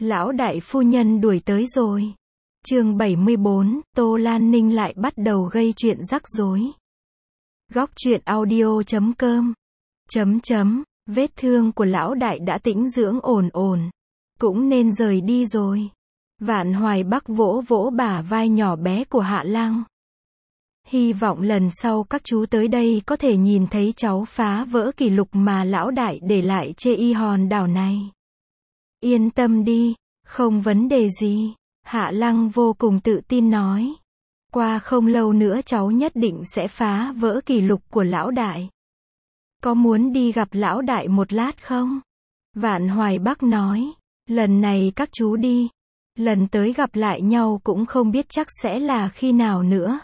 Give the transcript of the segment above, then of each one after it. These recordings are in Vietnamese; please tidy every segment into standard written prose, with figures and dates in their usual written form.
Lão đại phu nhân đuổi tới rồi. Chương 74, Tô Lan Ninh lại bắt đầu gây chuyện rắc rối. Góc truyện audio.com. Vết thương của lão đại đã tĩnh dưỡng ổn ổn, cũng nên rời đi rồi. Vạn Hoài Bắc vỗ vỗ bả vai nhỏ bé của Hạ Lăng. Hy vọng lần sau các chú tới đây có thể nhìn thấy cháu phá vỡ kỷ lục mà lão đại để lại trên y hòn đảo này. Yên tâm đi, không vấn đề gì. Hạ Lăng vô cùng tự tin nói. Qua không lâu nữa cháu nhất định sẽ phá vỡ kỷ lục của lão đại. Có muốn đi gặp lão đại một lát không? Vạn Hoài Bắc nói. Lần này các chú đi. Lần tới gặp lại nhau cũng không biết chắc sẽ là khi nào nữa.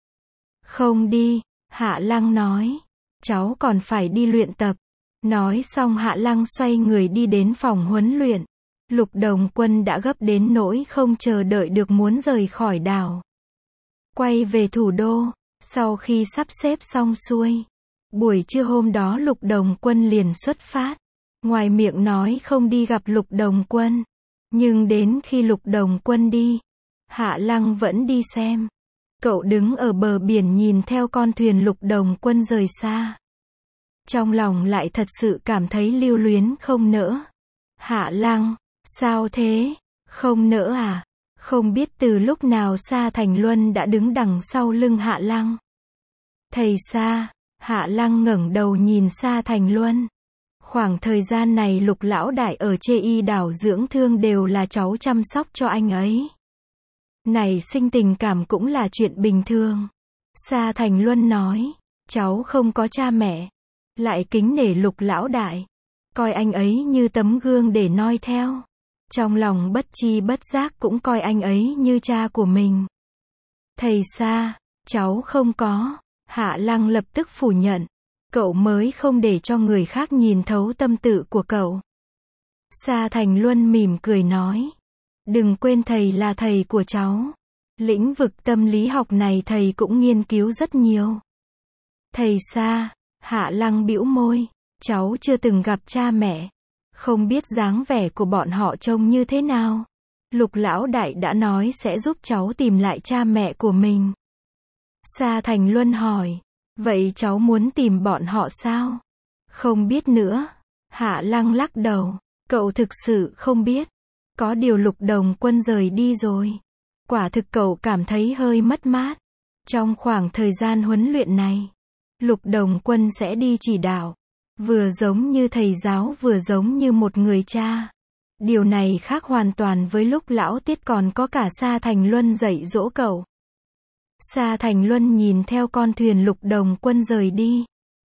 Không đi, Hạ Lăng nói. Cháu còn phải đi luyện tập. Nói xong Hạ Lăng xoay người đi đến phòng huấn luyện. Lục Đồng Quân đã gấp đến nỗi không chờ đợi được muốn rời khỏi đảo. Quay về thủ đô, sau khi sắp xếp xong xuôi. Buổi trưa hôm đó Lục Đồng Quân liền xuất phát. Ngoài miệng nói không đi gặp Lục Đồng Quân. Nhưng đến khi Lục Đồng Quân đi, Hạ Lăng vẫn đi xem. Cậu đứng ở bờ biển nhìn theo con thuyền Lục Đồng Quân rời xa. Trong lòng lại thật sự cảm thấy lưu luyến không nỡ. Hạ Lăng, sao thế? Không nỡ à? Không biết từ lúc nào Sa Thành Luân đã đứng đằng sau lưng Hạ Lăng. Thầy Sa, Hạ Lăng ngẩng đầu nhìn Sa Thành Luân. Khoảng thời gian này Lục lão đại ở Chê Y đảo dưỡng thương đều là cháu chăm sóc cho anh ấy. Này sinh tình cảm cũng là chuyện bình thường. Sa Thành Luân nói, cháu không có cha mẹ, lại kính nể Lục lão đại, coi anh ấy như tấm gương để noi theo. Trong lòng bất chi bất giác cũng coi anh ấy như cha của mình. Thầy Sa, cháu không có. Hạ Lăng lập tức phủ nhận. Cậu mới không để cho người khác nhìn thấu tâm tư của cậu. Sa Thành Luân mỉm cười nói. Đừng quên thầy là thầy của cháu. Lĩnh vực tâm lý học này thầy cũng nghiên cứu rất nhiều. Thầy Sa, Hạ Lăng bĩu môi. Cháu chưa từng gặp cha mẹ. Không biết dáng vẻ của bọn họ trông như thế nào. Lục lão đại đã nói sẽ giúp cháu tìm lại cha mẹ của mình. Sa Thành Luân hỏi. Vậy cháu muốn tìm bọn họ sao? Không biết nữa. Hạ Lăng lắc đầu. Cậu thực sự không biết. Có điều Lục Đồng Quân rời đi rồi. Quả thực cậu cảm thấy hơi mất mát. Trong khoảng thời gian huấn luyện này, Lục Đồng Quân sẽ đi chỉ đạo. Vừa giống như thầy giáo vừa giống như một người cha. Điều này khác hoàn toàn với lúc lão Tiết còn có cả Sa Thành Luân dạy dỗ cậu. Sa Thành Luân nhìn theo con thuyền Lục Đồng Quân rời đi.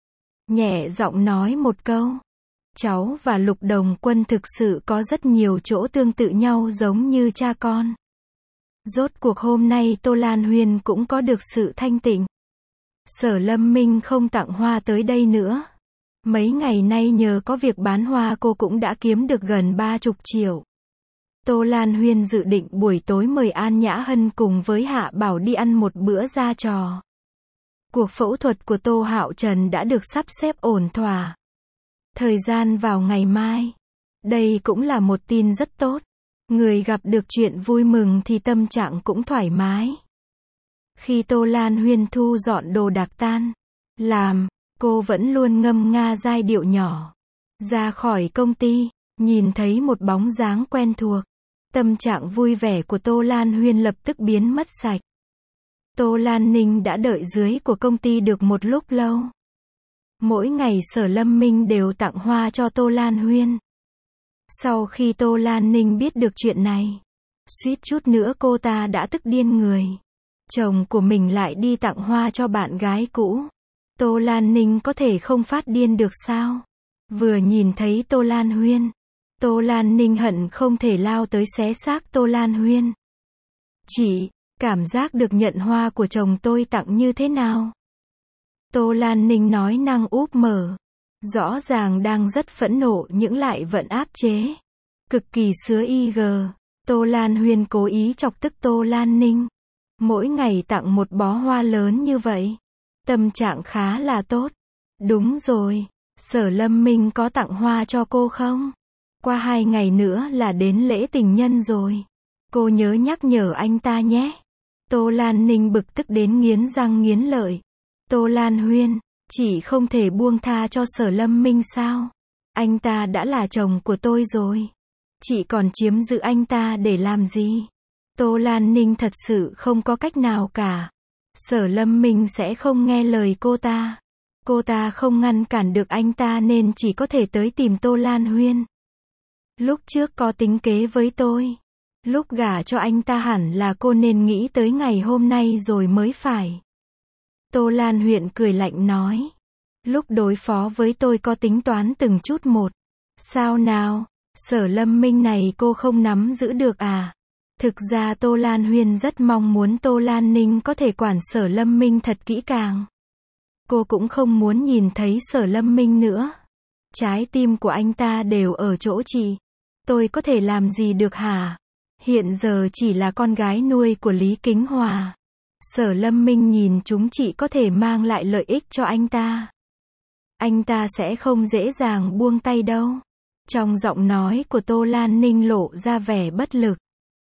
Nhẹ giọng nói một câu. Cháu và Lục Đồng Quân thực sự có rất nhiều chỗ tương tự nhau giống như cha con. Rốt cuộc hôm nay Tô Lan Huyên cũng có được sự thanh tịnh. Sở Lâm Minh không tặng hoa tới đây nữa. Mấy ngày nay nhờ có việc bán hoa cô cũng đã kiếm được gần 30 triệu. Tô Lan Huyên dự định buổi tối mời An Nhã Hân cùng với Hạ Bảo đi ăn một bữa ra trò. Cuộc phẫu thuật của Tô Hạo Trần đã được sắp xếp ổn thỏa. Thời gian vào ngày mai. Đây cũng là một tin rất tốt. Người gặp được chuyện vui mừng thì tâm trạng cũng thoải mái. Khi Tô Lan Huyên thu dọn đồ đạc tan làm, cô vẫn luôn ngâm nga giai điệu nhỏ. Ra khỏi công ty, nhìn thấy một bóng dáng quen thuộc. Tâm trạng vui vẻ của Tô Lan Huyên lập tức biến mất sạch. Tô Lan Ninh đã đợi dưới của công ty được một lúc lâu. Mỗi ngày Sở Lâm Minh đều tặng hoa cho Tô Lan Huyên. Sau khi Tô Lan Ninh biết được chuyện này, suýt chút nữa cô ta đã tức điên người. Chồng của mình lại đi tặng hoa cho bạn gái cũ. Tô Lan Ninh có thể không phát điên được sao? Vừa nhìn thấy Tô Lan Huyên, Tô Lan Ninh hận không thể lao tới xé xác Tô Lan Huyên. Chị, cảm giác được nhận hoa của chồng tôi tặng như thế nào? Tô Lan Ninh nói năng úp mở. Rõ ràng đang rất phẫn nộ nhưng lại vẫn áp chế. Cực kỳ sứa IG. Tô Lan Huyên cố ý chọc tức Tô Lan Ninh. Mỗi ngày tặng một bó hoa lớn như vậy. Tâm trạng khá là tốt. Đúng rồi. Sở Lâm Minh có tặng hoa cho cô không? Qua 2 ngày nữa là đến lễ tình nhân rồi. Cô nhớ nhắc nhở anh ta nhé. Tô Lan Ninh bực tức đến nghiến răng nghiến lợi. Tô Lan Huyên, chị không thể buông tha cho Sở Lâm Minh sao? Anh ta đã là chồng của tôi rồi. Chị còn chiếm giữ anh ta để làm gì? Tô Lan Ninh thật sự không có cách nào cả. Sở Lâm Minh sẽ không nghe lời cô ta. Cô ta không ngăn cản được anh ta nên chỉ có thể tới tìm Tô Lan Huyên. Lúc trước có tính kế với tôi. Lúc gả cho anh ta hẳn là cô nên nghĩ tới ngày hôm nay rồi mới phải. Tô Lan Huyên cười lạnh nói. Lúc đối phó với tôi có tính toán từng chút một. Sao nào? Sở Lâm Minh này cô không nắm giữ được à? Thực ra Tô Lan Huyên rất mong muốn Tô Lan Ninh có thể quản Sở Lâm Minh thật kỹ càng. Cô cũng không muốn nhìn thấy Sở Lâm Minh nữa. Trái tim của anh ta đều ở chỗ chị. Tôi có thể làm gì được hả? Hiện giờ chỉ là con gái nuôi của Lý Kính Hòa. Sở Lâm Minh nhìn chúng chị có thể mang lại lợi ích cho anh ta. Anh ta sẽ không dễ dàng buông tay đâu. Trong giọng nói của Tô Lan Ninh lộ ra vẻ bất lực.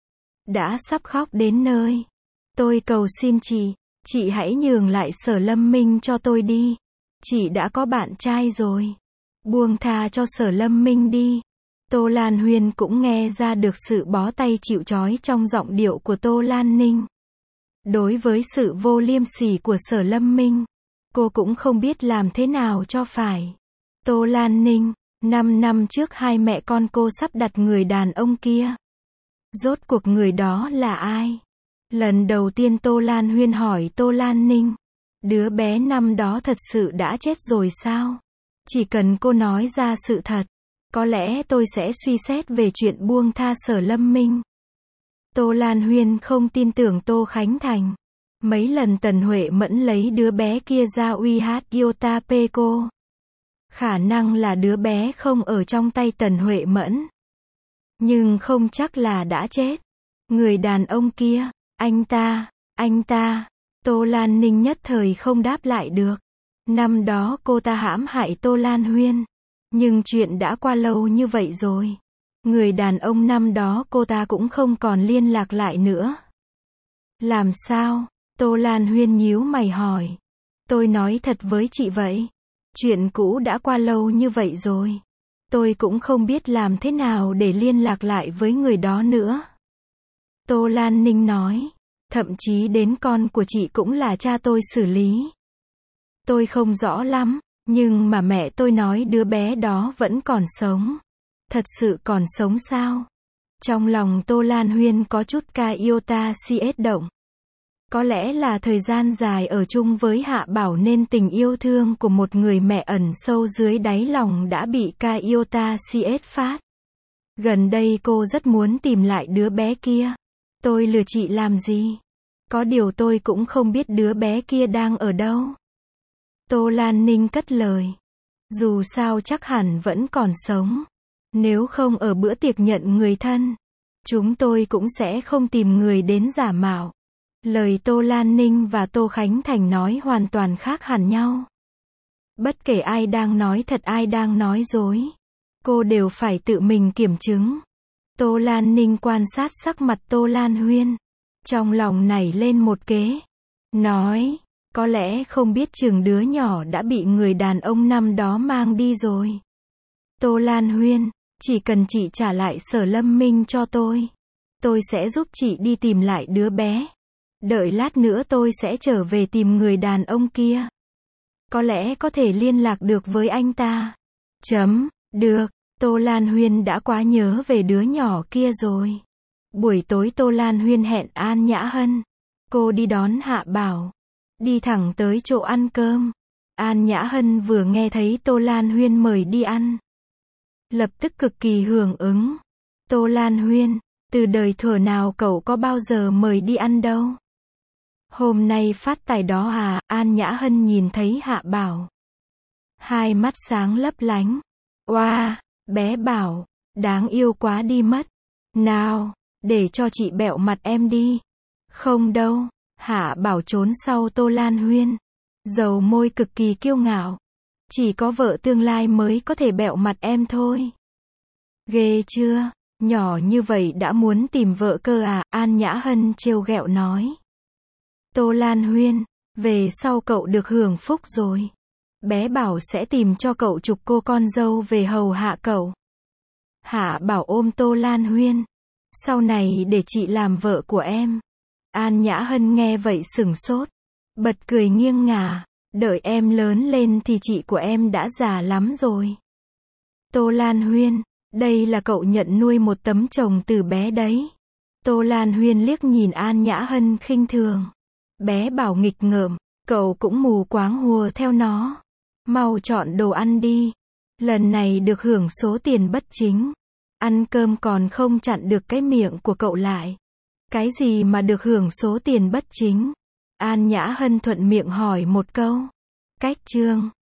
Đã sắp khóc đến nơi. Tôi cầu xin chị hãy nhường lại Sở Lâm Minh cho tôi đi. Chị đã có bạn trai rồi. Buông tha cho Sở Lâm Minh đi. Tô Lan Huyên cũng nghe ra được sự bó tay chịu trói trong giọng điệu của Tô Lan Ninh. Đối với sự vô liêm sỉ của Sở Lâm Minh, cô cũng không biết làm thế nào cho phải. Tô Lan Ninh, 5 năm trước hai mẹ con cô sắp đặt người đàn ông kia. Rốt cuộc người đó là ai? Lần đầu tiên Tô Lan Huyên hỏi Tô Lan Ninh. Đứa bé năm đó thật sự đã chết rồi sao? Chỉ cần cô nói ra sự thật, có lẽ tôi sẽ suy xét về chuyện buông tha Sở Lâm Minh. Tô Lan Huyên không tin tưởng Tô Khánh Thành. Mấy lần Tần Huệ Mẫn lấy đứa bé kia ra uy hát Yotape cô. Khả năng là đứa bé không ở trong tay Tần Huệ Mẫn. Nhưng không chắc là đã chết. Người đàn ông kia, anh ta, Tô Lan Ninh nhất thời không đáp lại được. Năm đó cô ta hãm hại Tô Lan Huyên. Nhưng chuyện đã qua lâu như vậy rồi. Người đàn ông năm đó cô ta cũng không còn liên lạc lại nữa. Làm sao? Tô Lan Huyên nhíu mày hỏi. Tôi nói thật với chị vậy. Chuyện cũ đã qua lâu như vậy rồi. Tôi cũng không biết làm thế nào để liên lạc lại với người đó nữa. Tô Lan Ninh nói. Thậm chí đến con của chị cũng là cha tôi xử lý. Tôi không rõ lắm, nhưng mà mẹ tôi nói đứa bé đó vẫn còn sống. Thật sự còn sống sao? Trong lòng Tô Lan Huyên có chút ca iota siết động. Có lẽ là thời gian dài ở chung với Hạ Bảo nên tình yêu thương của một người mẹ ẩn sâu dưới đáy lòng đã bị ca iota siết phát. Gần đây cô rất muốn tìm lại đứa bé kia. Tôi lừa chị làm gì? Có điều tôi cũng không biết đứa bé kia đang ở đâu. Tô Lan Ninh cất lời. Dù sao chắc hẳn vẫn còn sống. Nếu không ở bữa tiệc nhận người thân, chúng tôi cũng sẽ không tìm người đến giả mạo. Lời Tô Lan Ninh và Tô Khánh Thành nói hoàn toàn khác hẳn nhau. Bất kể ai đang nói thật ai đang nói dối, cô đều phải tự mình kiểm chứng. Tô Lan Ninh quan sát sắc mặt Tô Lan Huyên. Trong lòng nảy lên một kế. Nói, có lẽ không biết chừng đứa nhỏ đã bị người đàn ông năm đó mang đi rồi. Tô Lan Huyên, chỉ cần chị trả lại Sở Lâm Minh cho tôi sẽ giúp chị đi tìm lại đứa bé. Đợi lát nữa tôi sẽ trở về tìm người đàn ông kia. Có lẽ có thể liên lạc được với anh ta. Được, Tô Lan Huyên đã quá nhớ về đứa nhỏ kia rồi. Buổi tối Tô Lan Huyên hẹn An Nhã Hân. Cô đi đón Hạ Bảo. Đi thẳng tới chỗ ăn cơm. An Nhã Hân vừa nghe thấy Tô Lan Huyên mời đi ăn, lập tức cực kỳ hưởng ứng. Tô Lan Huyên, từ đời thuở nào cậu có bao giờ mời đi ăn đâu? Hôm nay phát tài đó à? An Nhã Hân nhìn thấy Hạ Bảo. Hai mắt sáng lấp lánh. Oa, bé Bảo, đáng yêu quá đi mất. Nào, để cho chị bẹo mặt em đi. Không đâu. Hạ Bảo trốn sau Tô Lan Huyên. Dầu môi cực kỳ kiêu ngạo. Chỉ có vợ tương lai mới có thể bẹo mặt em thôi. Ghê chưa, nhỏ như vậy đã muốn tìm vợ cơ à, An Nhã Hân trêu ghẹo nói. Tô Lan Huyên, về sau cậu được hưởng phúc rồi. Bé bảo sẽ tìm cho cậu chục cô con dâu về hầu hạ cậu. Hạ Bảo ôm Tô Lan Huyên. Sau này để chị làm vợ của em. An Nhã Hân nghe vậy sửng sốt. Bật cười nghiêng ngả. Đợi em lớn lên thì chị của em đã già lắm rồi. Tô Lan Huyên, đây là cậu nhận nuôi một tấm chồng từ bé đấy. Tô Lan Huyên liếc nhìn An Nhã Hân khinh thường. Bé bảo nghịch ngợm, cậu cũng mù quáng hùa theo nó. Mau chọn đồ ăn đi. Lần này được hưởng số tiền bất chính. Ăn cơm còn không chặn được cái miệng của cậu lại. Cái gì mà được hưởng số tiền bất chính? An Nhã Hân thuận miệng hỏi một câu. Cách chương